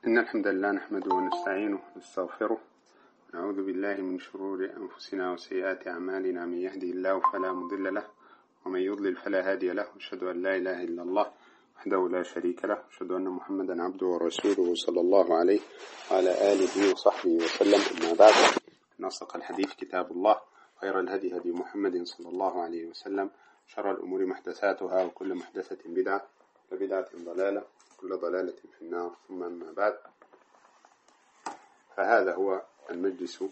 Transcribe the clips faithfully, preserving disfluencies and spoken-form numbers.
إن الحمد لله نحمده ونستعينه ونستغفره ونعوذ بالله من شرور أنفسنا وسيئات أعمالنا. من يهدي الله فلا مضل له ومن يضلل فلا هادي له. أشهد أن لا إله إلا الله وحده لا شريك له. أشهد أن محمدا عبده ورسوله صلى الله عليه وعلى آله وصحبه وسلم. أما بعد، نصدق الحديث كتاب الله، خير الهدي هدي محمد صلى الله عليه وسلم، شر الأمور محدثاتها وكل محدثة بدعة وبدعة ضلالة كل ضلالة في النار. ثم أما بعد، فهذا هو المجلس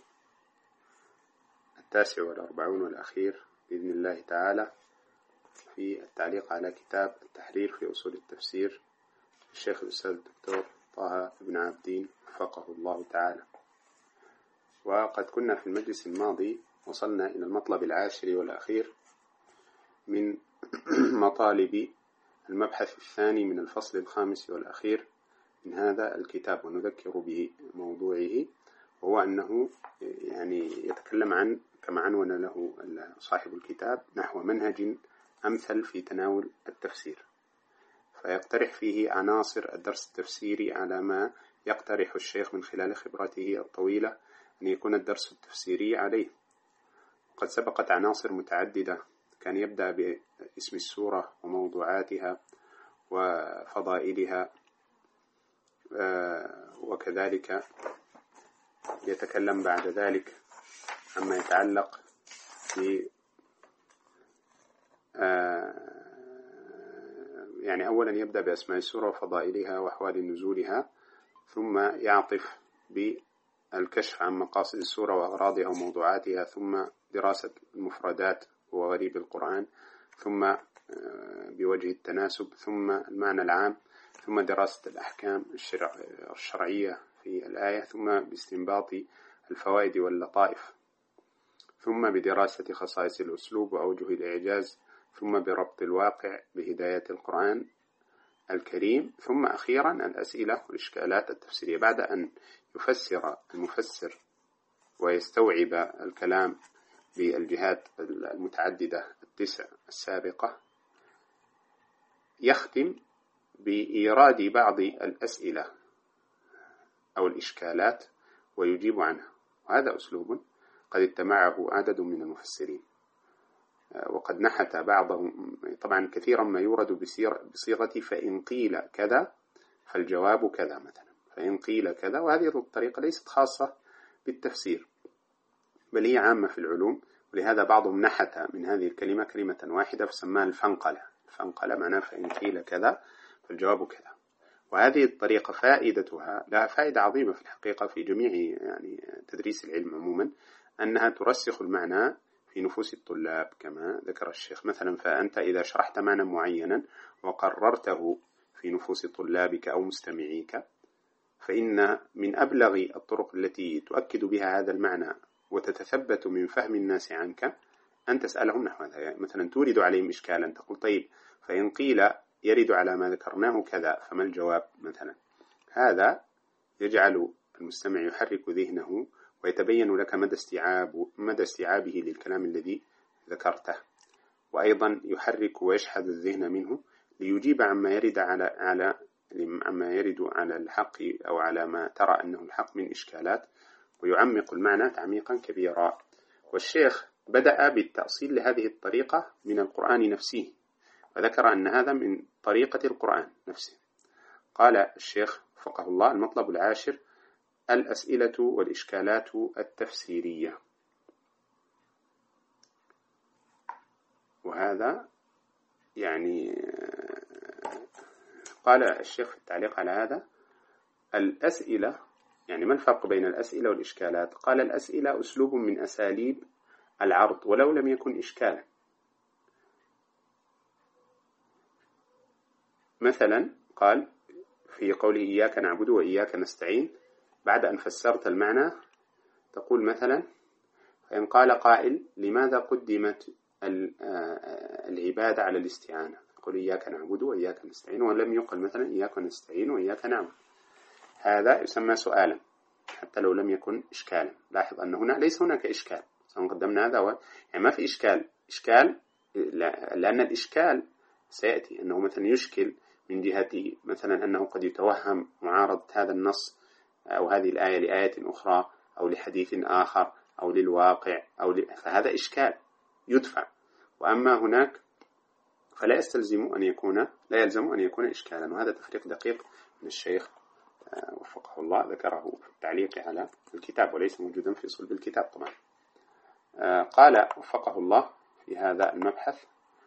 التاسع والأربعون والأخير بإذن الله تعالى في التعليق على كتاب التحرير في أصول التفسير للشيخ الأستاذ الدكتور طه بن عابدين وفقه الله تعالى. وقد كنا في المجلس الماضي وصلنا إلى المطلب العاشر والأخير من مطالب المبحث الثاني من الفصل الخامس والأخير من هذا الكتاب، ونذكر به موضوعه، وهو أنه يعني يتكلم عن كما عنون له صاحب الكتاب نحو منهج أمثل في تناول التفسير، فيقترح فيه عناصر الدرس التفسيري على ما يقترح الشيخ من خلال خبرته الطويلة أن يكون الدرس التفسيري عليه. وقد سبقت عناصر متعددة، كان يبدأ باسم السورة وموضوعاتها وفضائلها، وكذلك يتكلم بعد ذلك عما يتعلق ب يعني أولا يبدأ بأسماء السورة وفضائلها وأحوال نزولها، ثم يعطف بالكشف عن مقاصد السورة وأغراضها وموضوعاتها، ثم دراسة المفردات وغريب القرآن، ثم بوجه التناسب، ثم المعنى العام، ثم دراسة الأحكام الشرع الشرعية في الآية، ثم باستنباط الفوائد واللطائف، ثم بدراسة خصائص الأسلوب وأوجه الإعجاز، ثم بربط الواقع بهداية القرآن الكريم، ثم أخيرا الأسئلة والإشكالات التفسيرية. بعد أن يفسر المفسر ويستوعب الكلام بالجهات المتعددة التسع السابقة، يختم بإيراد بعض الأسئلة أو الإشكالات ويجيب عنها، وهذا أسلوب قد اتبعه عدد من المفسرين، وقد نحت بعضهم. طبعا كثيرا ما يورد بصيغة فإن قيل كذا فالجواب كذا مثلا، فإن قيل كذا، وهذه الطريقة ليست خاصة بالتفسير بل هي عامة في العلوم، ولهذا بعضهم نحت من هذه الكلمة كلمة واحدة فسماها الفنقلة. الفنقلة معناه فإن قيل كذا فالجواب كذا. وهذه الطريقة فائدتها لها فائدة عظيمة في الحقيقة في جميع يعني تدريس العلم عموما، أنها ترسخ المعنى في نفوس الطلاب كما ذكر الشيخ. مثلا فأنت إذا شرحت معنى معينا وقررته في نفوس طلابك أو مستمعيك، فإن من أبلغ الطرق التي تؤكد بها هذا المعنى وتتثبت من فهم الناس عنك أن تسألهم نحو هذا. يعني مثلا تورد عليهم إشكالا، تقول طيب فإن قيل يرد على ما ذكرناه كذا فما الجواب مثلا. هذا يجعل المستمع يحرك ذهنه ويتبين لك مدى استيعاب مدى استيعابه للكلام الذي ذكرته، وأيضا يحرك ويشحذ الذهن منه ليجيب عما يرد على على عما يرد على الحق أو على ما ترى أنه الحق من إشكالات، ويعمق المعنى تعميقا كبيرا. والشيخ بدأ بالتأصيل لهذه الطريقة من القرآن نفسه، وذكر أن هذا من طريقة القرآن نفسه. قال الشيخ وفقه الله: المطلب العاشر الأسئلة والإشكالات التفسيرية. وهذا يعني قال الشيخ في التعليق على هذا: الأسئلة، يعني ما الفرق بين الأسئلة والإشكالات؟ قال: الأسئلة أسلوب من أساليب العرض ولو لم يكن إشكالا. مثلا قال في قوله إياك نعبد وإياك نستعين، بعد أن فسرت المعنى تقول مثلا: فإن قال قائل لماذا قدمت العبادة على الاستعانة؟ تقول إياك نعبد وإياك نستعين، ولم يقل مثلا إياك نستعين وإياك نعبد. هذا يسمى سؤالا حتى لو لم يكن إشكالا. لاحظ أن هنا ليس هناك إشكال، قدمنا هذا و... يعني ما في إشكال إشكال لأن الإشكال سيأتي أنه مثلا يشكل من جهة مثلا أنه قد يتوهم معارضة هذا النص أو هذه الآية لآية أخرى أو لحديث آخر أو للواقع أو ل... فهذا إشكال يدفع. وأما هناك فلا يستلزم أن يكون لا يلزم أن يكون إشكالا. وهذا تفريق دقيق من الشيخ وفقه الله ذكره في التعليق على الكتاب وليس موجودا في صلب الكتاب طبعا. قال وفقه الله في هذا المبحث: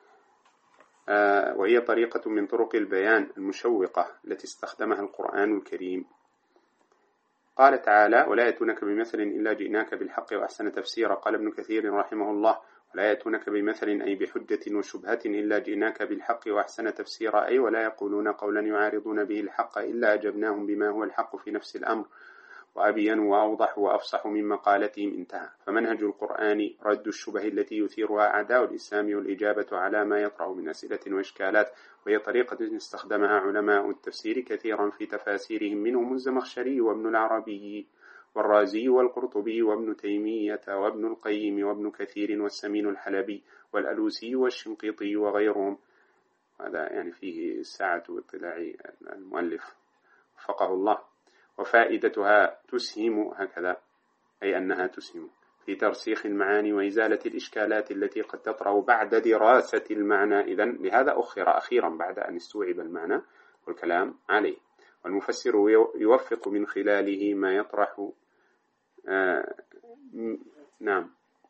وهي طريقة من طرق البيان المشوقة التي استخدمها القرآن الكريم. قال تعالى: ولا يأتونك بمثل إلا جئناك بالحق وأحسن تفسيرا. قال ابن كثير رحمه الله: ولا يأتونك بمثل أي بحجة وشبهة إلا جئناك بالحق وأحسن تفسيرا، أي ولا يقولون قولا يعارضون به الحق إلا أجبناهم بما هو الحق في نفس الأمر وأبين وأوضح وأفصح من مقالتهم. انتهى. فمنهج القرآن رد الشبه التي يثيرها أعداء الإسلام والإجابة على ما يطرأ من أسئلة وإشكالات، وهي طريقة استخدمها علماء التفسير كثيرا في تفاسيرهم، منهم الزمخشري وابن العربي والرازي والقرطبي وابن تيمية وابن القيم وابن كثير والسمين الحلبي والألوسي والشنقيطي وغيرهم. هذا يعني فيه ساعة اطلاع المؤلف وفقه الله. وفائدتها تسهم هكذا، أي أنها تسهم في ترسيخ المعاني وإزالة الإشكالات التي قد تطرأ بعد دراسة المعنى. إذن لهذا أخر أخيرا بعد أن استوعب المعنى والكلام عليه. والمفسر يوفق من خلاله ما يطرح آه نعم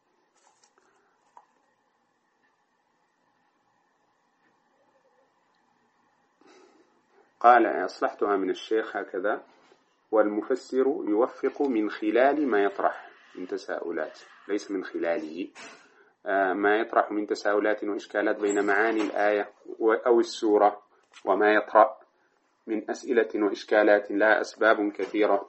قال أصلحتها من الشيخ هكذا: والمفسر يوفق من خلال ما يطرح من تساؤلات، ليس من خلاله، ما يطرح من تساؤلات وإشكالات بين معاني الآية أو السورة، وما يطرأ من أسئلة وإشكالات لها أسباب كثيرة.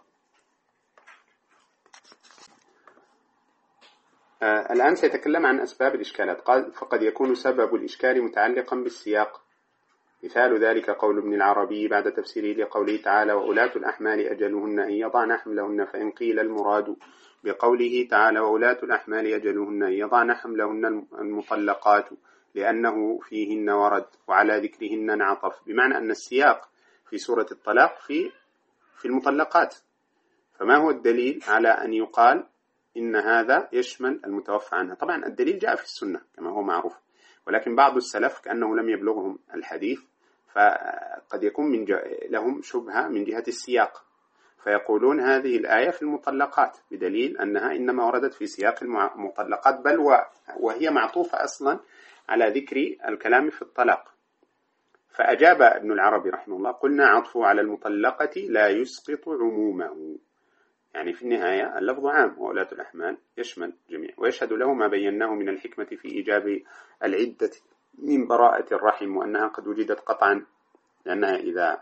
الآن سيتكلم عن أسباب الإشكالات. قال: فقد يكون سبب الإشكال متعلقا بالسياق. مثال ذلك قول ابن العربي بعد تفسيره لقوله تعالى: وأولاة الأحمال أجلهن أن يضعن حملهن. فإن قيل المراد بقوله تعالى: وأولاة الأحمال أجلهن أن يضعن حملهن المطلقات، لأنه فيهن ورد وعلى ذكرهن انعطف، بمعنى أن السياق في سورة الطلاق في في المطلقات. فما هو الدليل على أن يقال إن هذا يشمل المتوفى عنها؟ طبعا الدليل جاء في السنة كما هو معروف، ولكن بعض السلف كأنه لم يبلغهم الحديث، فقد يكون من لهم شبهة من جهة السياق، فيقولون هذه الآية في المطلقات بدليل أنها إنما وردت في سياق المطلقات، بل وهي معطوفة أصلا على ذكر الكلام في الطلاق. فأجاب ابن العربي رحمه الله: قلنا عطفه على المطلقة لا يسقط عمومه، يعني في النهاية اللفظ عام، وأولاة الأحمال يشمل جميع. ويشهد له ما بيناه من الحكمة في إيجاب العدة من براءة الرحم، وأنها قد وجدت قطعا، لأنها إذا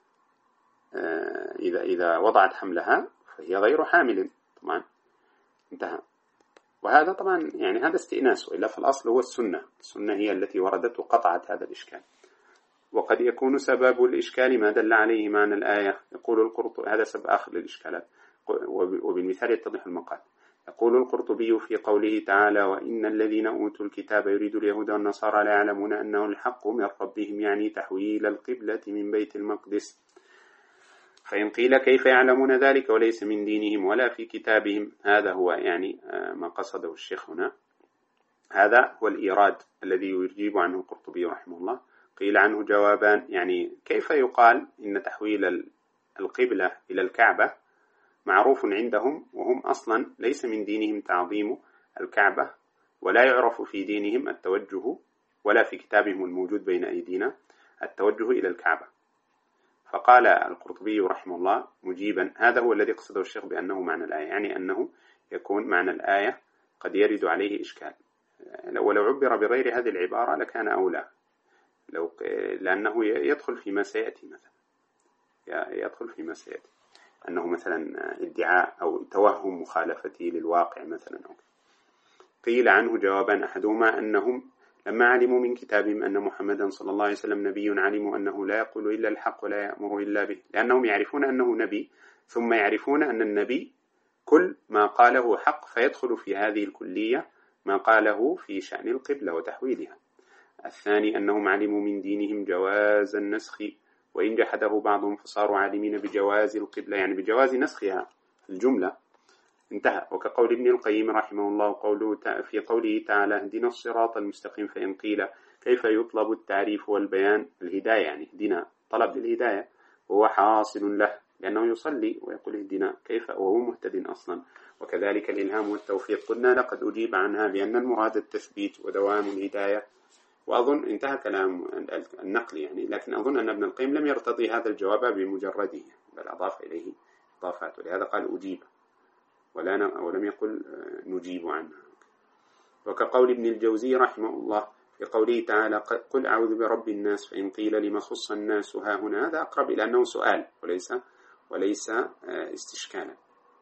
إذا إذا وضعت حملها فهي غير حامل طبعا. انتهى. وهذا طبعا يعني هذا استئناس، وإلا في الأصل هو السنة. السنة هي التي وردت وقطعت هذا الإشكال. وقد يكون سبب الإشكال ما دل عليه معنى الآية. يقول القرطبي، هذا سبب آخر للإشكالات، وبالمثال يتضح المقال. يقول القرطبي في قوله تعالى: وإن الذين أوتوا الكتاب يريد اليهود والنصارى لا يعلمون أنه الحق من ربهم، يعني تحويل القبلة من بيت المقدس. فإن قيل كيف يعلمون ذلك وليس من دينهم ولا في كتابهم؟ هذا هو يعني ما قصده الشيخ هنا. هذا هو الإيراد الذي يجيب عنه القرطبي رحمه الله. قيل عنه جوابان، يعني كيف يقال إن تحويل القبلة إلى الكعبة معروف عندهم وهم أصلا ليس من دينهم تعظيم الكعبة، ولا يعرف في دينهم التوجه، ولا في كتابهم الموجود بين أيدينا التوجه إلى الكعبة. فقال القرطبي رحمه الله مجيبا: هذا هو الذي قصده الشيخ بأنه معنى الآية، يعني أنه يكون معنى الآية قد يرد عليه إشكال. ولو عبر بغير هذه العبارة لكان أولى، لو لأنه يدخل فيما سيأتي، مثلا يدخل فيما سيأتي أنه مثلا ادعاء أو توهم مخالفته للواقع مثلا. قيل عنه جوابان: أحدهما أنهم لما علموا من كتابهم أن محمدا صلى الله عليه وسلم نبي علموا أنه لا يقول إلا الحق ولا يأمر إلا به، لأنهم يعرفون أنه نبي، ثم يعرفون أن النبي كل ما قاله حق، فيدخل في هذه الكلية ما قاله في شأن القبلة وتحويلها. الثاني أنهم علموا من دينهم جواز النسخ وإن جحده بعضهم فصاروا عالمين بجواز القبلة، يعني بجواز نسخها في الجملة، انتهى. وكقول ابن القيم رحمه الله قوله في قوله تعالى اهدنا الصراط المستقيم، فإن قيل كيف يطلب التعريف والبيان، الهداية يعني اهدنا طلب للهداية وهو حاصل له لأنه يصلي ويقول اهدنا كيف وهو مهتد أصلا. وكذلك الإلهام والتوفيق قلنا لقد أجيب عنها بأن المراد التثبيت ودوام الهداية. وأظن انتهى كلام النقل يعني، لكن أظن أن ابن القيم لم يرتضي هذا الجواب بمجرده بل أضاف إليه إضافات، ولهذا قال أجيب ولا ولم يقل نجيب عنها. وكقول ابن الجوزي رحمه الله في قوله تعالى قل أعوذ برب الناس، فإن قيل لما خص الناس ها هنا، هذا أقرب إلى أنه سؤال وليس وليس استشكالا.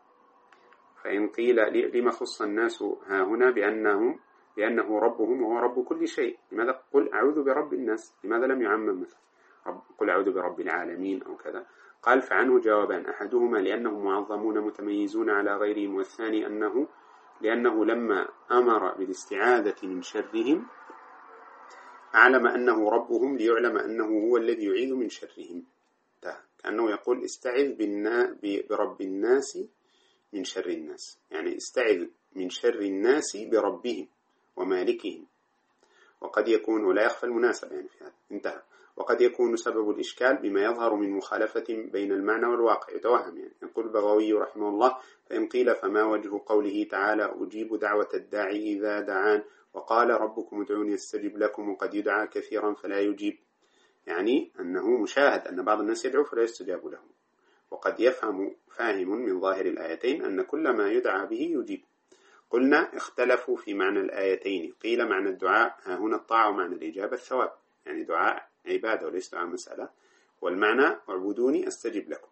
فإن قيل لما خص الناس ها هنا بأنه بأنه ربهم وهو رب كل شيء، لماذا قل أعوذ برب الناس؟ لماذا لم يعمم مثلا رب قل أعوذ برب العالمين أو كذا؟ قال فعنه جوابان، أحدهما لأنهم معظمون متميزون على غيرهم، والثاني أنه لأنه لما أمر بالاستعاذة من شرهم أعلم أنه ربهم ليعلم أنه هو الذي يعيذ من شرهم. كأنه يقول استعذ برب الناس من شر الناس، يعني استعذ من شر الناس بربهم ومالكهم. وقد يكون ولا يخفى المناسبة يعني في هذا انتهى. وقد يكون سبب الإشكال بما يظهر من مخالفة بين المعنى والواقع، يتوهم يعني. يقول البغوي رحمه الله فإن قيل فما وجه قوله تعالى أجيب دعوة الداعي إذا دعان، وقال ربكم ادعوني استجب لكم، وقد يدعى كثيرا فلا يجيب، يعني أنه مشاهد أن بعض الناس يدعو فلا يستجاب له. وقد يفهم فاهم من ظاهر الآيتين أن كل ما يدعى به يجيب. قلنا اختلفوا في معنى الآيتين، قيل معنى الدعاء ها هنا الطاعة ومعنى الإجابة الثواب، يعني دعاء عبادة وليس دعاء مسألة. والمعنى اعبدوني استجب لكم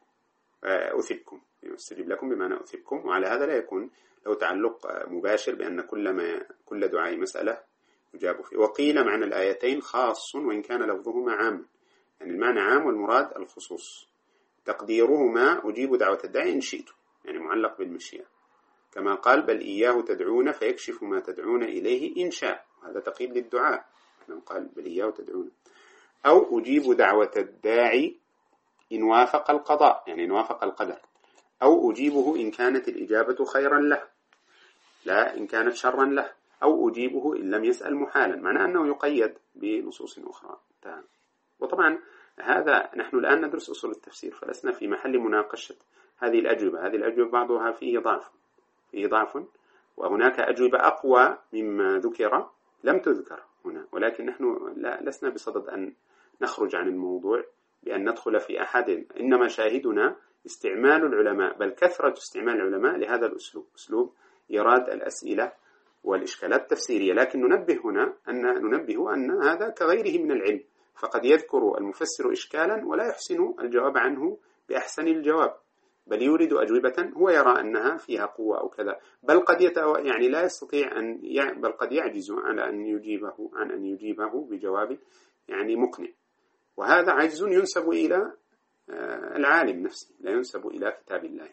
أثبكم، استجب لكم بمعنى أثبكم. وعلى هذا لا يكون له تعلق مباشر بأن كل ما كل دعاء مسألة يجاب فيه. وقيل معنى الآيتين خاص وإن كان لفظهما عام، يعني المعنى عام والمراد الخصوص. تقديرهما أجيب دعوة الداعي إن شئتم، يعني معلق بالمشيئة، كما قال بل إياه تدعون فيكشف ما تدعون إليه إن شاء، هذا تقييد للدعاء لما قال بل إياه تدعون. أو أجيب دعوة الداعي إن وافق القضاء، يعني إن وافق القدر. أو أجيبه إن كانت الإجابة خيرا له لا إن كانت شرا له. أو أجيبه إن لم يسأل محالا، معنى أنه يقيد بنصوص أخرى. وطبعا هذا نحن الآن ندرس أصول التفسير، فلسنا في محل مناقشة هذه الأجوبة. هذه الأجوبة بعضها فيه ضعف فيه ضعف وهناك أجوبة أقوى مما ذكر لم تذكر هنا، ولكن نحن لا لسنا بصدد أن نخرج عن الموضوع بأن ندخل في أحد، إنما شاهدنا استعمال العلماء، بل كثرة استعمال العلماء لهذا الأسلوب، أسلوب إيراد الأسئلة والإشكالات التفسيرية. لكن ننبه هنا أن ننبه أن هذا كغيره من العلم، فقد يذكر المفسر إشكالا ولا يحسن الجواب عنه بأحسن الجواب، بل يورد أجوبة هو يرى أنها فيها قوة أو كذا، بل قد يتو... يعني لا يستطيع أن ي... بل قد يعجز على أن يجيبه عن أن يجيبه بجواب يعني مقنع. وهذا عجز ينسب إلى العالم نفسه، لا ينسب إلى كتاب الله.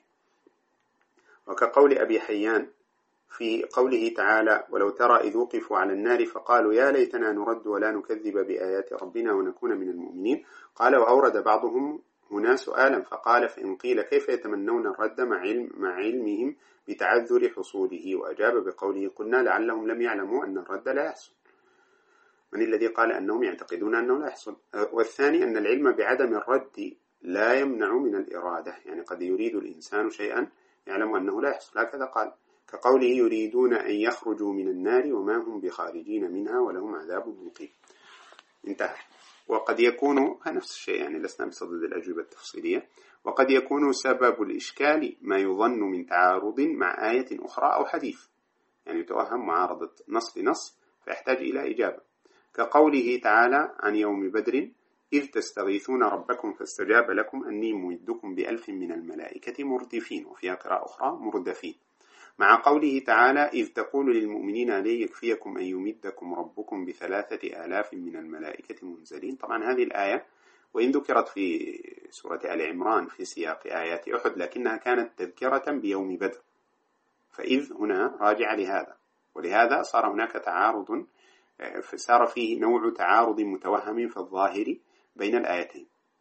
وكقول أبي حيان في قوله تعالى ولو ترى إذ وقفوا على النار فقالوا يا ليتنا نرد ولا نكذب بآيات ربنا ونكون من المؤمنين. قال وأورد بعضهم هنا سؤالا فقال فإن قيل كيف يتمنون الرد مع, علم مع علمهم بتعذر حصوله، وأجاب بقوله قلنا لعلهم لم يعلموا أن الرد لا يحصل. من الذي قال أنهم يعتقدون أنه لا يحصل؟ والثاني أن العلم بعدم الرد لا يمنع من الإرادة، يعني قد يريد الإنسان شيئا يعلم أنه لا يحصل، هكذا قال كقوله يريدون أن يخرجوا من النار وما هم بخارجين منها ولهم عذاب مقيم. انتهى. وقد يكون نفس الشيء، يعني لسنا بصدد الأجوبة التفصيلية. وقد يكون سبب الإشكال ما يظن من تعارض مع آية أخرى أو حديث، يعني يتوهم معارضة نص لنص فيحتاج إلى إجابة، كقوله تعالى عن يوم بدر إذ تستغيثون ربكم فاستجاب لكم أني ممدكم بألف من الملائكة مردفين، وفيها قراءة أخرى مردفين، مع قوله تعالى إذ تقول للمؤمنين لن يكفيكم أن يمدكم ربكم بثلاثة آلاف من الملائكة منزلين. طبعا هذه الآية وإن ذكرت في سورة آل عمران في سياق آيات أحد لكنها كانت تذكرة بيوم بدر، فإذ هنا راجع لهذا، ولهذا صار هناك تعارض، فصار فيه نوع تعارض متوهم في الظاهر بين الآيتين،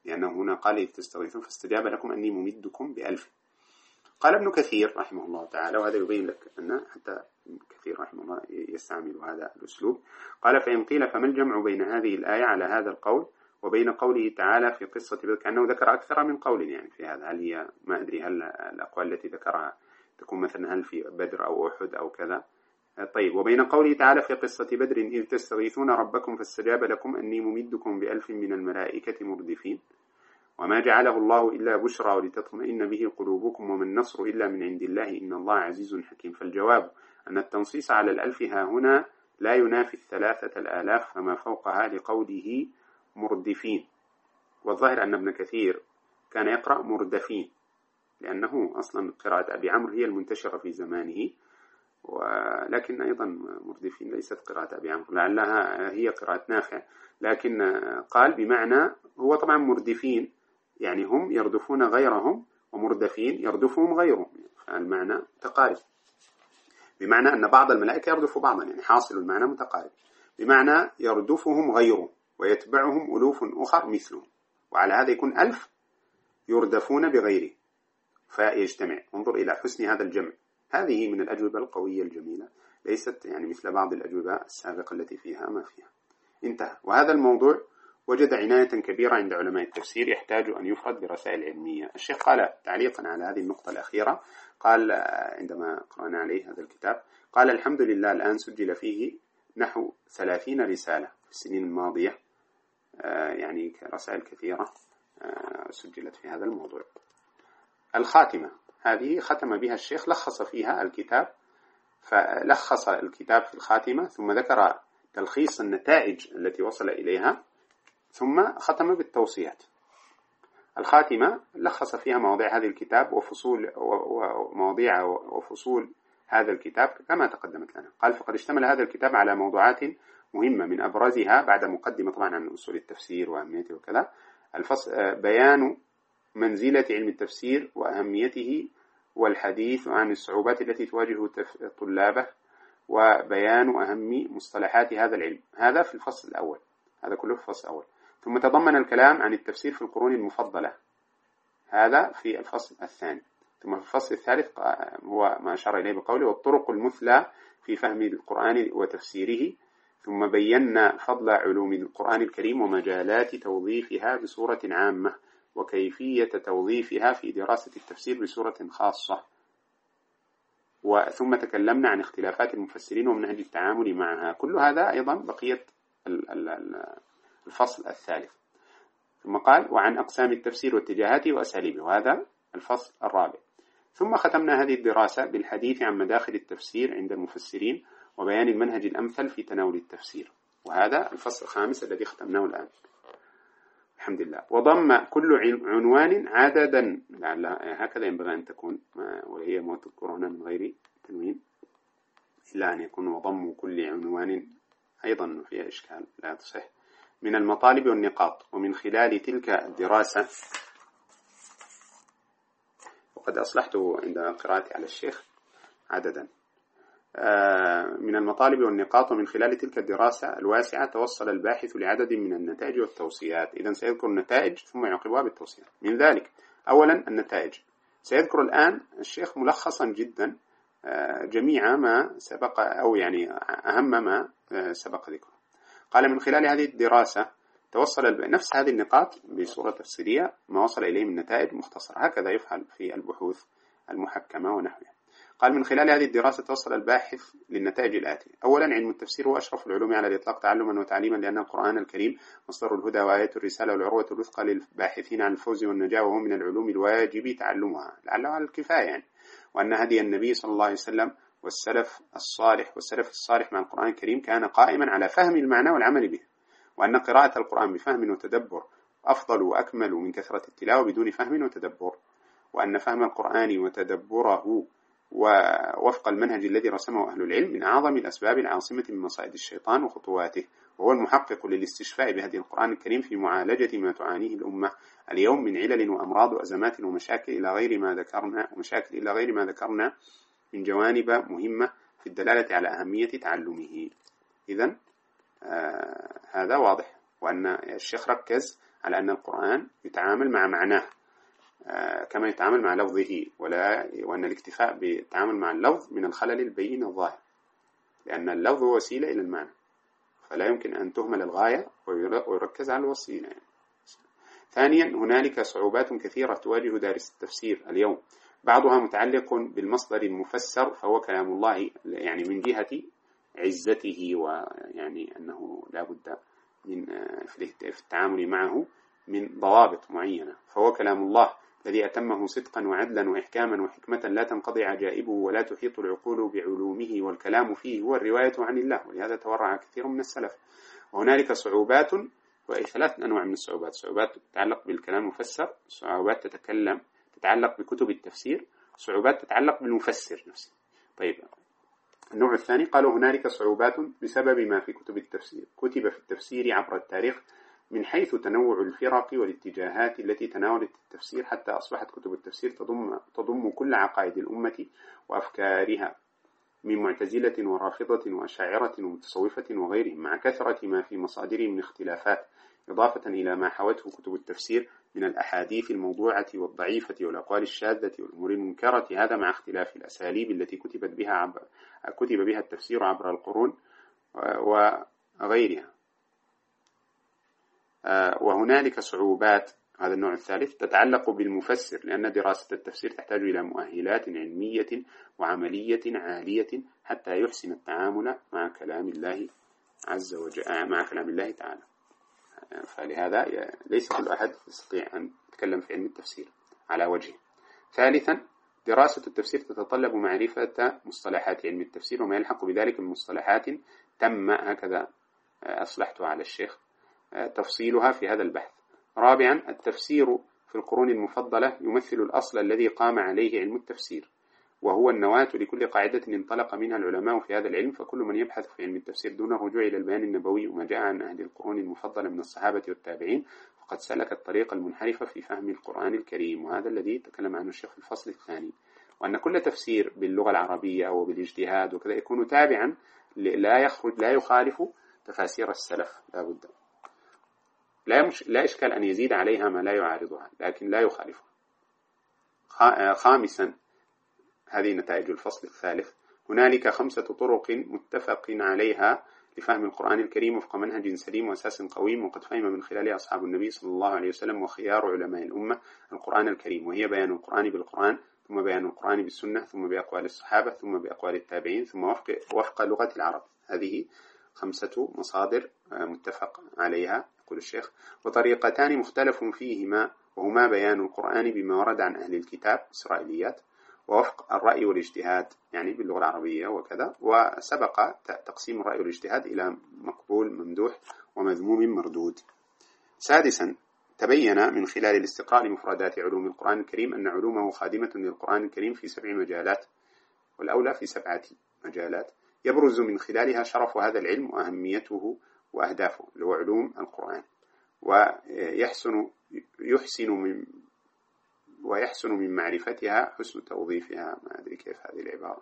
لأنه هنا قال إذ تستغيثون فاستجاب لكم أني ممدكم بألف. قال ابن كثير رحمه الله تعالى، وهذا يبين لك أن حتى ابن كثير رحمه الله يستعمل هذا الأسلوب، قال فإن قيل فما الجمع بين هذه الآية على هذا القول وبين قوله تعالى في قصة بدر، كأنه ذكر أكثر من قول يعني في هذا. هل هي ما أدري هل الأقوال التي ذكرها تكون مثلا هل في بدر أو أحد أو كذا. طيب، وبين قوله تعالى في قصة بدر إذ تستغيثون ربكم فاستجاب لكم أني ممدكم بألف من الملائكة مردفين وما جعله الله إلا بشرى ولتطمئن به قلوبكم وما النصر إلا من عند الله إن الله عزيز حكيم. فالجواب أن التنصيص على الألف ها هنا لا ينافي الثلاثة الآلاف فما فوقها لقوله مردفين. والظاهر أن ابن كثير كان يقرأ مردفين لأنه أصلا قراءة أبي عمرو هي المنتشرة في زمانه، ولكن أيضا مردفين ليست قراءة أبي عمرو، لعلها هي قراءة نافع، لكن قال بمعنى هو طبعا مردفين يعني هم يردفون غيرهم ومردفين يردفهم غيرهم، فالمعنى متقارب، بمعنى أن بعض الملائكة يردف بعضا، يعني حاصل المعنى متقارب، بمعنى يردفهم غيره ويتبعهم ألوف أخر مثلهم، وعلى هذا يكون ألف يردفون بغيره فيجتمع. انظر إلى حسن هذا الجمع. هذه من الأجوبة القوية الجميلة، ليست يعني مثل بعض الأجوبة السابقة التي فيها ما فيها. انتهى. وهذا الموضوع وجد عناية كبيرة عند علماء التفسير يحتاج أن يفرد برسائل علمية. الشيخ قال تعليقا على هذه النقطة الأخيرة، قال عندما قرأنا عليه هذا الكتاب، قال الحمد لله الآن سجل فيه نحو ثلاثين رسالة في السنين الماضية، يعني رسائل كثيرة سجلت في هذا الموضوع. الخاتمة هذه ختم بها الشيخ، لخص فيها الكتاب، فلخص الكتاب في الخاتمة ثم ذكر تلخيص النتائج التي وصل إليها ثم ختم بالتوصيات. الخاتمة لخص فيها مواضيع هذا الكتاب وفصول ومواضيع وفصول هذا الكتاب كما تقدمت لنا. قال فقد اشتمل هذا الكتاب على موضوعات مهمة، من أبرزها بعد مقدمة طبعا عن أصول التفسير وأهميته وكذا الفصل بيان منزلة علم التفسير وأهميته والحديث عن الصعوبات التي تواجه طلابه وبيان أهم مصطلحات هذا العلم. هذا في الفصل الأول، هذا كله في الفصل الأول. ثم تضمن الكلام عن التفسير في القرون المفضلة، هذا في الفصل الثاني. ثم في الفصل الثالث هو ما أشار إليه بقوله والطرق المثلى في فهم القرآن وتفسيره. ثم بينا فضل علوم القرآن الكريم ومجالات توظيفها بصورة عامة وكيفية توظيفها في دراسة التفسير بصورة خاصة. وثم تكلمنا عن اختلافات المفسرين ومنهج التعامل معها. كل هذا أيضا بقية الفصل الثالث. ثم قال وعن أقسام التفسير واتجاهاته وأساليبه، وهذا الفصل الرابع. ثم ختمنا هذه الدراسة بالحديث عن مداخل التفسير عند المفسرين وبيان المنهج الأمثل في تناول التفسير، وهذا الفصل الخامس الذي ختمناه الآن الحمد لله. وضم كل عنوان عددا، هكذا ينبغي أن تكون، وهي ما تذكرون من غير تنوين، إلا أن يكون وضم كل عنوان أيضا فيها إشكال لا تصح، من المطالب والنقاط. ومن خلال تلك الدراسة، وقد أصلحت عند قراءتي على الشيخ عددا، من المطالب والنقاط. ومن خلال تلك الدراسة الواسعة توصل الباحث لعدد من النتائج والتوصيات. إذن سيذكر النتائج ثم يعقبها بالتوصيات. من ذلك أولا النتائج، سيذكر الآن الشيخ ملخصا جدا جميع ما سبق، أو يعني أهم ما سبق ذكره. قال من خلال هذه الدراسة توصل نفس هذه النقاط بصورة تفصيلية ما وصل إليه من نتائج مختصرة، هكذا يفعل في البحوث المحكمة ونحوها. قال من خلال هذه الدراسة توصل الباحث للنتائج الآتية. أولا علم التفسير هو أشرف العلوم على الإطلاق تعلما وتعليما، لأن القرآن الكريم مصدر الهدى وآية الرسالة والعروة الوثقى للباحثين عن الفوز والنجاة، وهو من العلوم الواجب تعلمها لعله على الكفاية يعني. وأن هدي النبي صلى الله عليه وسلم والسلف الصالح والسلف الصالح مع القرآن الكريم كان قائما على فهم المعنى والعمل به، وأن قراءة القرآن بفهم وتدبر أفضل وأكمل من كثرة التلاوة بدون فهم وتدبر، وأن فهم القرآن وتدبره ووفق المنهج الذي رسمه أهل العلم من أعظم الأسباب العاصمة من مصائد الشيطان وخطواته، وهو المحقق للاستشفاء بهدي القرآن الكريم في معالجة ما تعانيه الأمة اليوم من علل وأمراض وأزمات ومشاكل إلى غير ما ذكرنا ومشاكل إلى غير ما ذكرنا من جوانب مهمة في الدلالة على أهمية تعلمه. إذن آه هذا واضح، وأن الشيخ ركز على أن القرآن يتعامل مع معناه كما يتعامل مع لفظه، ولا وأن الاكتفاء بالتعامل مع اللفظ من الخلل البين الظاهر، لأن اللفظ وسيلة إلى المعنى، فلا يمكن أن تهمل الغاية ويركز على الوسيلة. يعني. ثانيا، هنالك صعوبات كثيرة تواجه دارس التفسير اليوم، بعضها متعلق بالمصدر المفسر فهو كلام الله، يعني من جهة عزته، ويعني أنه لا بد من في التعامل معه من ضوابط معينة، فهو كلام الله الذي أتمه صدقا وعدلا وإحكاما وحكمة لا تنقضي عجائبه ولا تحيط العقول بعلومه، والكلام فيه هو الرواية عن الله، ولهذا تورع كثير من السلف. وهنالك صعوبات، وأي ثلاث أنواع من الصعوبات: صعوبات تتعلق بالكلام المفسر، صعوبات تتكلم تتعلق بكتب التفسير، صعوبات تتعلق بالمفسر نفسه. طيب، النوع الثاني قالوا هنالك صعوبات بسبب ما في كتب التفسير كتب في التفسير عبر التاريخ من حيث تنوع الفرق والاتجاهات التي تناولت التفسير، حتى أصبحت كتب التفسير تضم تضم كل عقائد الأمة وأفكارها من معتزلة ورافضة وأشاعرة ومتصوفة وغيرهم، مع كثرة ما في مصادرهم من اختلافات، إضافة إلى ما حوته كتب التفسير من الأحاديث الموضوعة والضعيفة والأقوال الشاذة والأمور المنكرة، هذا مع اختلاف الأساليب التي كتبت بها عبر كتب بها التفسير عبر القرون وغيرها. وهنالك صعوبات، هذا النوع الثالث، تتعلق بالمفسر، لأن دراسة التفسير تحتاج إلى مؤهلات علمية وعملية عالية حتى يحسن التعامل مع كلام الله عز وجل، مع كلام الله تعالى. فلهذا ليس كل أحد يستطيع أن يتكلم في علم التفسير على وجهه. ثالثا، دراسة التفسير تتطلب معرفة مصطلحات علم التفسير وما يلحق بذلك من مصطلحات تم هكذا أصلحت على الشيخ تفصيلها في هذا البحث. رابعا، التفسير في القرون المفضلة يمثل الأصل الذي قام عليه علم التفسير، وهو النواة لكل قاعدة انطلق منها العلماء في هذا العلم، فكل من يبحث في علم التفسير دون الرجوع إلى البيان النبوي وما جاء عن أهل القرون المفضلة من الصحابة والتابعين فقد سلك الطريق المنحرف في فهم القرآن الكريم. وهذا الذي تكلم عنه الشيخ في الفصل الثاني، وأن كل تفسير باللغة العربية أو بالاجتهاد وكذا يكون تابعا لا يخرج لا يخالف تفاسير السلف، لا بد، لا, مش لا إشكال أن يزيد عليها ما لا يعارضها، لكن لا يخالفها. خامسا، هذه نتائج الفصل الثالث، هنالك خمسة طرق متفق عليها لفهم القرآن الكريم وفق منهج سليم وأساس قويم، وقد فهم من خلالها أصحاب النبي صلى الله عليه وسلم وخيار علماء الأمة القرآن الكريم، وهي بيان القرآن بالقرآن، ثم بيان القرآن بالسنة، ثم بأقوال الصحابة، ثم بأقوال التابعين، ثم وفق, وفق لغة العرب. هذه خمسة مصادر متفق عليها يقول الشيخ. وطريقتان مختلف فيهما، وهما بيان القرآن بما ورد عن أهل الكتاب إسرائيليات، ووفق الرأي والاجتهاد يعني باللغة العربية وكذا. وسبق تقسيم الرأي والاجتهاد إلى مقبول ممدوح ومذموم مردود. سادسا، تبين من خلال الاستقراء لمفردات علوم القرآن الكريم أن علومه خادمة للقرآن الكريم في سبع مجالات، والأولى في سبعة مجالات يبرز من خلالها شرف هذا العلم وأهميته وأهدافه، اللي هو علوم القرآن. ويحسن يحسن من ويحسن من معرفتها حسن توظيفها، ما أدري كيف هذه العبارة،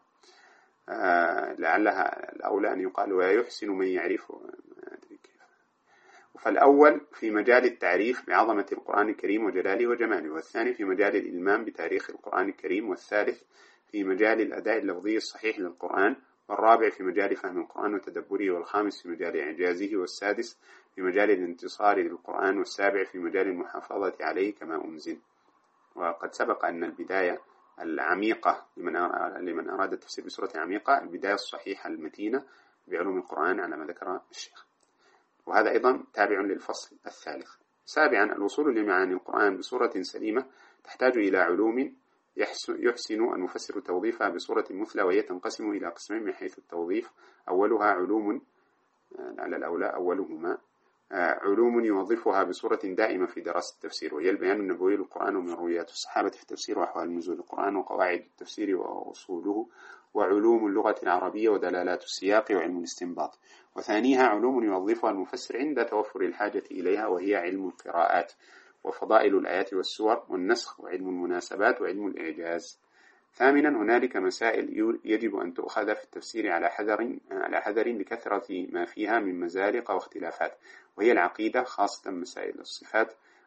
آه لعلها الأولى أن يقال ويحسن من يعرفه، ما أدري كيف. فالأول في مجال التعريف بعظمة القرآن الكريم وجلاله وجماله، والثاني في مجال الإلمام بتاريخ القرآن الكريم، والثالث في مجال الأداء اللفظي الصحيح للقرآن، والرابع في مجال فهم القرآن وتدبره، والخامس في مجال إعجازه، والسادس في مجال الانتصار للقرآن، والسابع في مجال المحافظة عليه كما أنزل. وقد سبق أن البداية العميقة لمن أراد التفسير بصورة عميقة، البداية الصحيحة المتينة بعلوم القرآن على ما ذكر الشيخ، وهذا أيضا تابع للفصل الثالث. سابعا، الوصول لمعاني القرآن بصورة سليمة تحتاج إلى علوم يحسن المفسر توظيفها بصورة مثلى، وهي تنقسم إلى قسمين من حيث التوظيف. أولها علوم على الأولى أولهما علوم يوظفها بصورة دائمة في دراسة التفسير، وهي البيان النبوي للقرآن ومن رؤيات الصحابة في التفسير وأحوال نزول القرآن وقواعد التفسير وأصوله، وعلوم اللغة العربية ودلالات السياق وعلم الاستنباط. وثانيها علوم يوظفها المفسر عند توفر الحاجة إليها، وهي علم القراءات وفضائل الآيات والسور والنسخ وعلم المناسبات وعلم الإعجاز. ثامنا، هنالك مسائل يجب أن تؤخذ في التفسير على حذر على حذر لكثرة ما فيها من مزالق واختلافات، وهي العقيدة، خاصة مسائل الصفات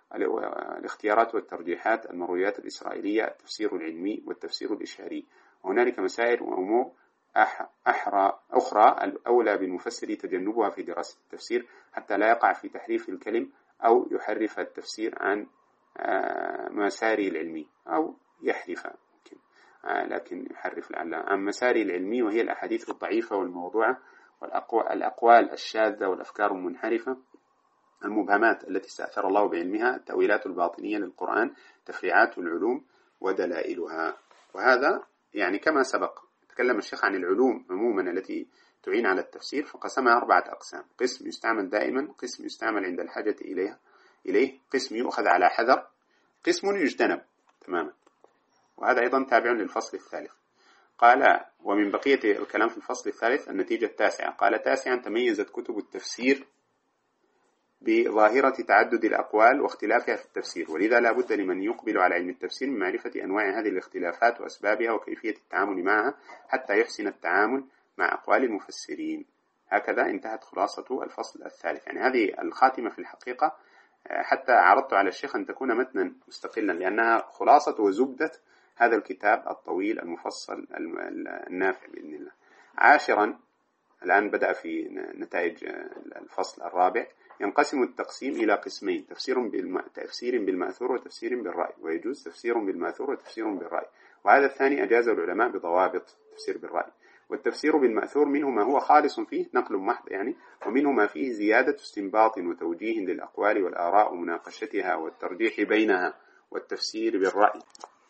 الاختيارات والترجيحات، المرويات الإسرائيلية، التفسير العلمي والتفسير الإشاري. وهنالك مسائل وأمور أحرى أخرى الأولى بالمفسر تجنبها في دراسة التفسير حتى لا يقع في تحريف الكلم أو يحرف التفسير عن مساره العلمي أو يحرف ممكن لكن يحرف لعل عن مساره العلمي، وهي الأحاديث الضعيفة والموضوعة والأقوال الشاذة والأفكار المنحرفة، المبهمات التي استأثر الله بعلمها، التأويلات الباطنية للقرآن، تفريعات العلوم ودلائلها. وهذا يعني كما سبق تكلم الشيخ عن العلوم عموما التي تعين على التفسير، فقسمها أربعة أقسام: قسم يستعمل دائما، قسم يستعمل عند الحاجة إليه إليه قسم يؤخذ على حذر، قسم يجتنب تماما. وهذا أيضا تابع للفصل الثالث. قال: ومن بقية الكلام في الفصل الثالث النتيجة التاسعة. قال: تاسعا: تميزت كتب التفسير بظاهرة تعدد الأقوال واختلافها في التفسير، ولذا لا بد لمن يقبل على علم التفسير من معرفة أنواع هذه الاختلافات وأسبابها وكيفية التعامل معها حتى يحسن التعامل مع أقوال المفسرين. هكذا انتهت خلاصة الفصل الثالث. يعني هذه الخاتمة في الحقيقة حتى عرضت على الشيخ أن تكون متنا مستقلا، لأنها خلاصة وزبدة هذا الكتاب الطويل المفصل النافع بإذن الله. عاشرا، الآن بدأ في نتائج الفصل الرابع. ينقسم التقسيم إلى قسمين: تفسير بالم... تفسير بالمأثور وتفسير بالرأي، ويجوز تفسير بالمأثور وتفسير بالرأي، وهذا الثاني أجازه العلماء بضوابط تفسير بالرأي. والتفسير بالمأثور منه ما هو خالص فيه نقل محض يعني، ومنه ما فيه زيادة استنباط وتوجيه للأقوال والآراء ومناقشتها والترجيح بينها. والتفسير بالرأي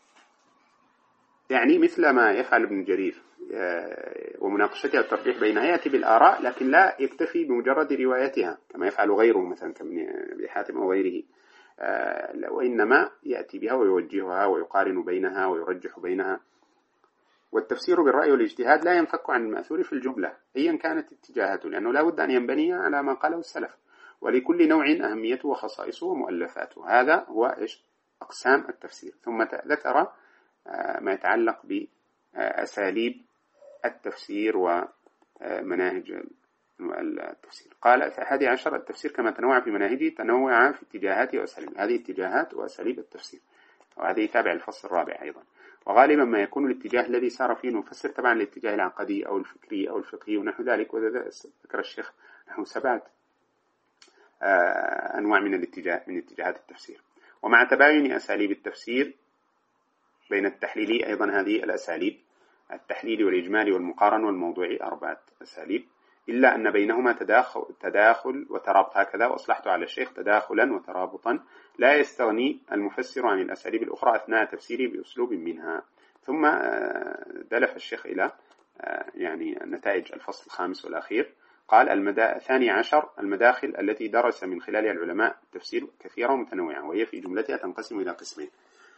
يعني مثل ما يفعل ابن جرير ومناقشتها والترجيح بينها، يأتي بالآراء لكن لا يكتفي بمجرد روايتها كما يفعل غيره مثلا كابن حاتم أو غيره، وإنما يأتي بها ويوجهها ويقارن بينها ويرجح بينها. والتفسير بالرأي والاجتهاد لا ينفك عن المأثور في الجملة أيا كانت اتجاهاته، لأنه لا بد أن ينبني على ما قاله السلف، ولكل نوع أهميته وخصائصه ومؤلفاته. هذا هو إيش أقسام التفسير. ثم ذكر ما يتعلق بأساليب التفسير ومناهج التفسير. قال: الحادي عشر: التفسير كما تنوع في مناهجه تنوع في اتجاهاته وأساليبه. هذه اتجاهات وأساليب التفسير، وهذه تابع الفصل الرابع أيضا. وغالبا ما يكون الاتجاه الذي سار فيه المفسر تبعا للاتجاه العقدي أو الفكري أو الفقهي ونحو ذلك. وذكر الشيخ نحو سبعة أنواع من الاتجاه من اتجاهات التفسير. ومع تباين أساليب التفسير بين التحليلي أيضا هذه الأساليب: التحليل والإجمال والمقارن والموضوعي، أربعة أساليب، إلا أن بينهما تداخل, تداخل وترابط. هكذا وأصلحت على الشيخ تداخلا وترابطا لا يستغني المفسر عن الأساليب الأخرى أثناء تفسيره بأسلوب منها. ثم دلف الشيخ إلى يعني نتائج الفصل الخامس والأخير. قال: المدا... الثاني عشر: المداخل التي درس من خلالها العلماء التفسير كثيرة ومتنوعة، وهي في جملتها تنقسم إلى قسمين: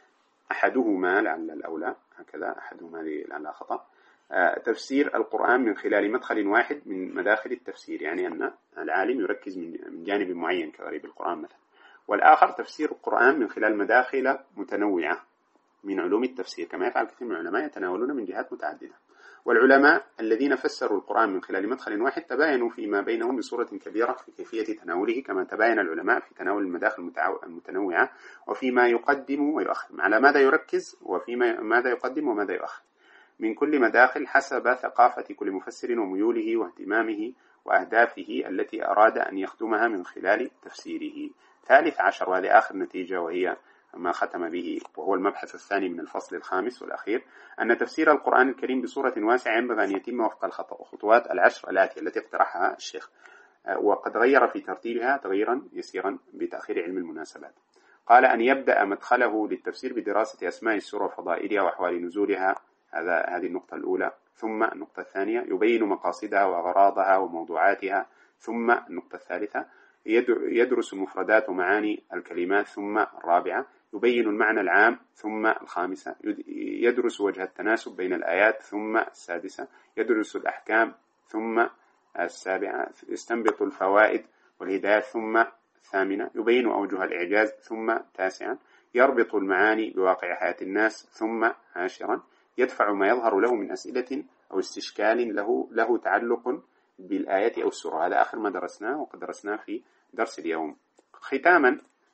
أحدهما لعل الأولى هكذا أحدهما لعل خطأ تفسير القرآن من خلال مدخل واحد من مداخل التفسير، يعني أن العالم يركز من جانب معين كغريب القرآن مثلا. والآخر تفسير القرآن من خلال مداخل متنوعة من علوم التفسير، كما يفعل كثير من العلماء يتناولون من جهات متعددة. والعلماء الذين فسروا القرآن من خلال مدخل واحد تباينوا فيما بينهم بصورة كبيرة في كيفية تناوله، كما تباين العلماء في تناول المداخل المتنوعة وفيما يقدم ويؤخر، على ماذا يركز وفيما ماذا يقدم وماذا يؤخر من كل مداخل حسب ثقافة كل مفسر وميوله واهتمامه وأهدافه التي أراد أن يخدمها من خلال تفسيره. ثالث عشر، وهذه آخر نتيجة وهي ما ختم به وهو المبحث الثاني من الفصل الخامس والأخير: أن تفسير القرآن الكريم بصورة واسعة ينبغي أن يتم وفق الخطوات العشر الآتية التي اقترحها الشيخ، وقد غير في ترتيبها تغييرا يسيرا بتأخير علم المناسبات. قال: أن يبدأ مدخله للتفسير بدراسة أسماء السورة وفضائلها وأحوال نزولها، هذا هذه النقطة الأولى. ثم النقطة الثانية: يبين مقاصدها وأغراضها وموضوعاتها. ثم النقطة الثالثة: يدرس المفردات ومعاني الكلمات. ثم الرابعة: يبين المعنى العام. ثم الخامسة: يدرس وجه التناسب بين الآيات. ثم السادسة: يدرس الأحكام. ثم السابعة: يستنبط الفوائد والهدايات. ثم الثامنة: يبين أوجه الإعجاز. ثم تاسعا: يربط المعاني بواقع حياة الناس. ثم عاشرا: يدفع ما يظهر له من أسئلة أو استشكال له له تعلق بالآيات أو السورة. هذا آخر ما درسناه وقد درسناه في درس اليوم. ختاما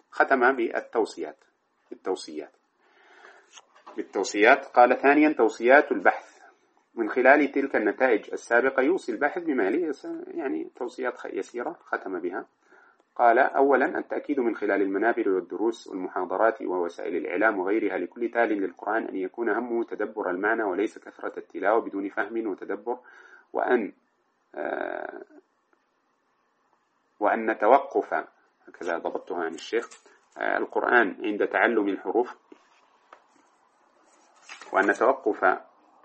ختم بالتوصيات بالتوصيات بالتوصيات قال: ثانيا توصيات البحث. من خلال تلك النتائج السابقة يوصي الباحث بما يلي، يعني توصيات يسيرة ختم بها. قال: أولا التأكيد من خلال المنابر والدروس والمحاضرات ووسائل الإعلام وغيرها لكل تال للقرآن أن يكون همه تدبر المعنى وليس كثرة التلاوة بدون فهم وتدبر، وأن آه وأن نتوقف، هكذا ضبطتها عن الشيخ، آه القرآن عند تعلم الحروف، وأن نتوقف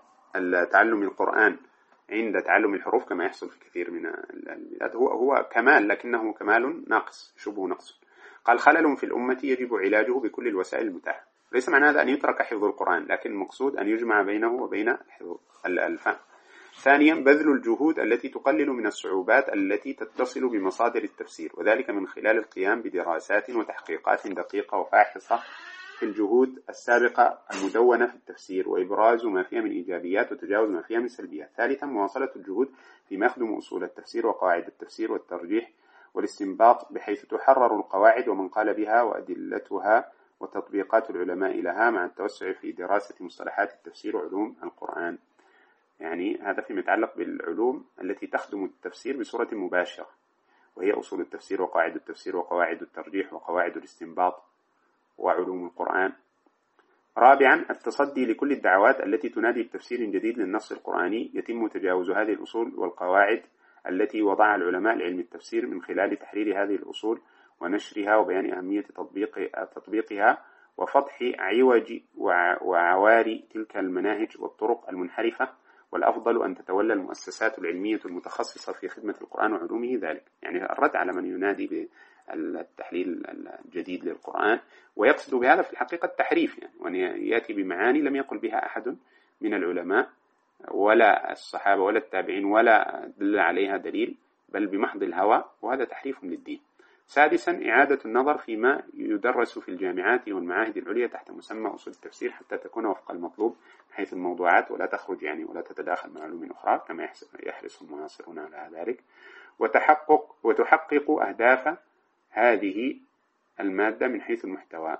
تعلم القرآن عند تعلم الحروف كما يحصل في كثير من البلاد هو هو كمال، لكنه كمال ناقص، شبه نقص. قال: خلل في الأمة يجب علاجه بكل الوسائل المتاحة. ليس معنى هذا أن يترك حفظ القرآن، لكن المقصود أن يجمع بينه وبين الفهم. ثانيا بذل الجهود التي تقلل من الصعوبات التي تتصل بمصادر التفسير، وذلك من خلال القيام بدراسات وتحقيقات دقيقة وفاحصة في الجهود السابقة المدونة في التفسير، وإبراز ما فيها من إيجابيات وتجاوز ما فيها من سلبيات. ثالثا مواصلة الجهود فيما يخدم أصول التفسير وقواعد التفسير والترجيح والاستنباط، بحيث تحرر القواعد ومن قال بها وأدلتها وتطبيقات العلماء لها، مع التوسع في دراسة مصطلحات التفسير وعلوم القرآن. يعني هذا فيما يتعلق بالعلوم التي تخدم التفسير بصورة مباشرة، وهي أصول التفسير وقواعد التفسير وقواعد الترجيح وقواعد الاستنباط وعلوم القرآن. رابعا التصدي لكل الدعوات التي تنادي بتفسير جديد للنص القرآني، يتم تجاوز هذه الأصول والقواعد التي وضعها العلماء لعلم التفسير من خلال تحرير هذه الأصول ونشرها وبيان أهمية تطبيق تطبيقها وفضح عوج وعواري تلك المناهج والطرق المنحرفة. والأفضل أن تتولى المؤسسات العلمية المتخصصة في خدمة القرآن وعلومه ذلك، يعني الرد على من ينادي بالتحليل الجديد للقرآن ويقصد بهذا في الحقيقة التحريف، يعني وأن يأتي بمعاني لم يقل بها أحد من العلماء ولا الصحابة ولا التابعين ولا دل عليها دليل، بل بمحض الهوى، وهذا تحريف للدين. سادسا إعادة النظر فيما يدرس في الجامعات والمعاهد العليا تحت مسمى أصول التفسير حتى تكون وفق المطلوب من حيث الموضوعات، ولا تخرج يعني ولا تتداخل مع علوم أخرى كما يحرص المعاصرون على ذلك، وتحقق وتحقق أهداف هذه المادة من حيث المحتوى،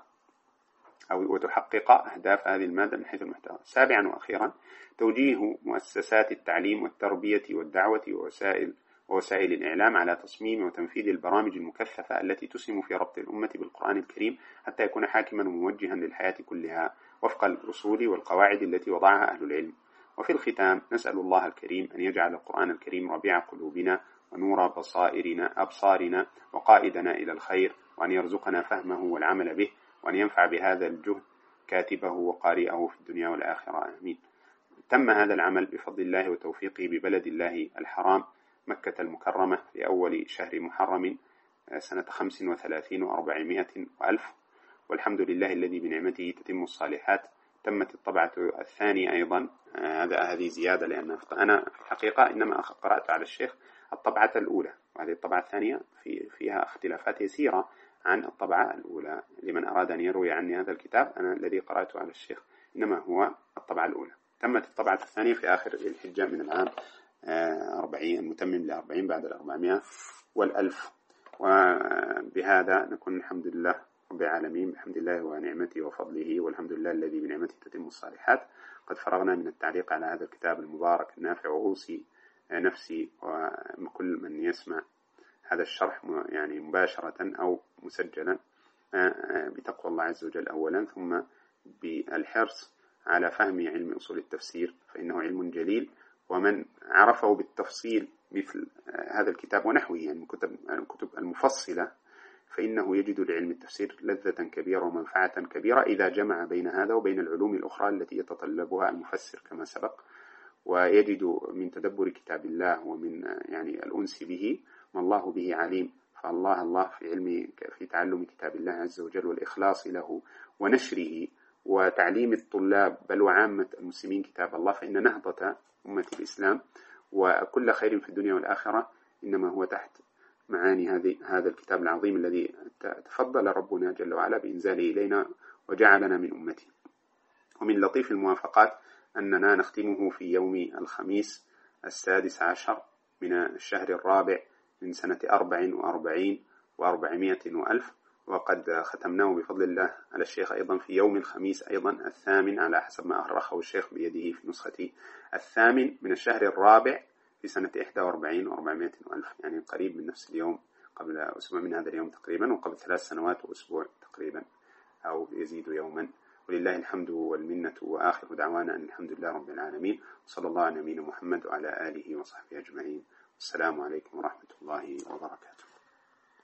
أو وتحقق أهداف هذه المادة من حيث المحتوى. سابعا وأخيرا توجيه مؤسسات التعليم والتربية والدعوة ووسائل ووسائل الإعلام على تصميم وتنفيذ البرامج المكثفة التي تسهم في ربط الأمة بالقرآن الكريم حتى يكون حاكما وموجها للحياة كلها وفق الأصول والقواعد التي وضعها أهل العلم. وفي الختام نسأل الله الكريم أن يجعل القرآن الكريم ربيع قلوبنا ونور بصائرنا أبصارنا وقائدنا إلى الخير، وأن يرزقنا فهمه والعمل به، وأن ينفع بهذا الجهد كاتبه وقارئه في الدنيا والآخرة، آمين. تم هذا العمل بفضل الله وتوفيقه ببلد الله الحرام مكة المكرمة في أول شهر محرم سنة خمس وثلاثين وأربعمائة وألف، والحمد لله الذي بنعمته تتم الصالحات. تمت الطبعة الثانية أيضا، هذا هذه زيادة لأن أنا في الحقيقة إنما قرأت على الشيخ الطبعة الأولى، وهذه الطبعة الثانية في فيها اختلافات يسيرة عن الطبعة الأولى. لمن أراد أن يروي عني هذا الكتاب، أنا الذي قرأته على الشيخ إنما هو الطبعة الأولى. تمت الطبعة الثانية في آخر الحجة من العام أربعين، المتمم لأربعين بعد الأربعمائة والألف. وبهذا نكون الحمد لله رب العالمين، بحمد الله ونعمته وفضله، والحمد لله الذي بنعمته تتم الصالحات. قد فرغنا من التعليق على هذا الكتاب المبارك النافع، وأوصي نفسي وكل من يسمع هذا الشرح يعني مباشرة أو مسجلا بتقوى الله عز وجل أولا، ثم بالحرص على فهم علم أصول التفسير، فإنه علم جليل، ومن عرفه بالتفصيل مثل هذا الكتاب ونحوه يعني الكتب الكتب المفصلة، فإنه يجد لعلم التفسير لذة كبيرة ومنفعة كبيرة إذا جمع بين هذا وبين العلوم الأخرى التي يتطلبها المفسر كما سبق، ويجد من تدبر كتاب الله ومن يعني الأنس به ما الله به عليم. فالله الله في علم في تعلم كتاب الله عز وجل والإخلاص له ونشره وتعليم الطلاب بل وعامة المسلمين كتاب الله، فإن نهضة أمة الإسلام وكل خير في الدنيا والآخرة إنما هو تحت معاني هذه هذا الكتاب العظيم الذي تفضل ربنا جل وعلا بإنزاله إلينا وجعلنا من أمته. ومن لطيف الموافقات أننا نختمه في يوم الخميس السادس عشر من الشهر الرابع من سنة أربع وأربعين وأربعمائة وألف، وقد ختمناه بفضل الله على الشيخ أيضا في يوم الخميس أيضا الثامن على حسب ما أرخه الشيخ بيده في نسختي، الثامن من الشهر الرابع في سنة إحدى وأربعين وأربعمائة ألف، يعني قريب من نفس اليوم، قبل أسبوع من هذا اليوم تقريبا، وقبل ثلاث سنوات وأسبوع تقريبا أو يزيد يوما. ولله الحمد والمنة، وآخر دعوانا أن الحمد لله رب العالمين، وصلى الله على نبينا محمد وعلى آله وصحبه أجمعين. السلام عليكم ورحمة الله وبركاته.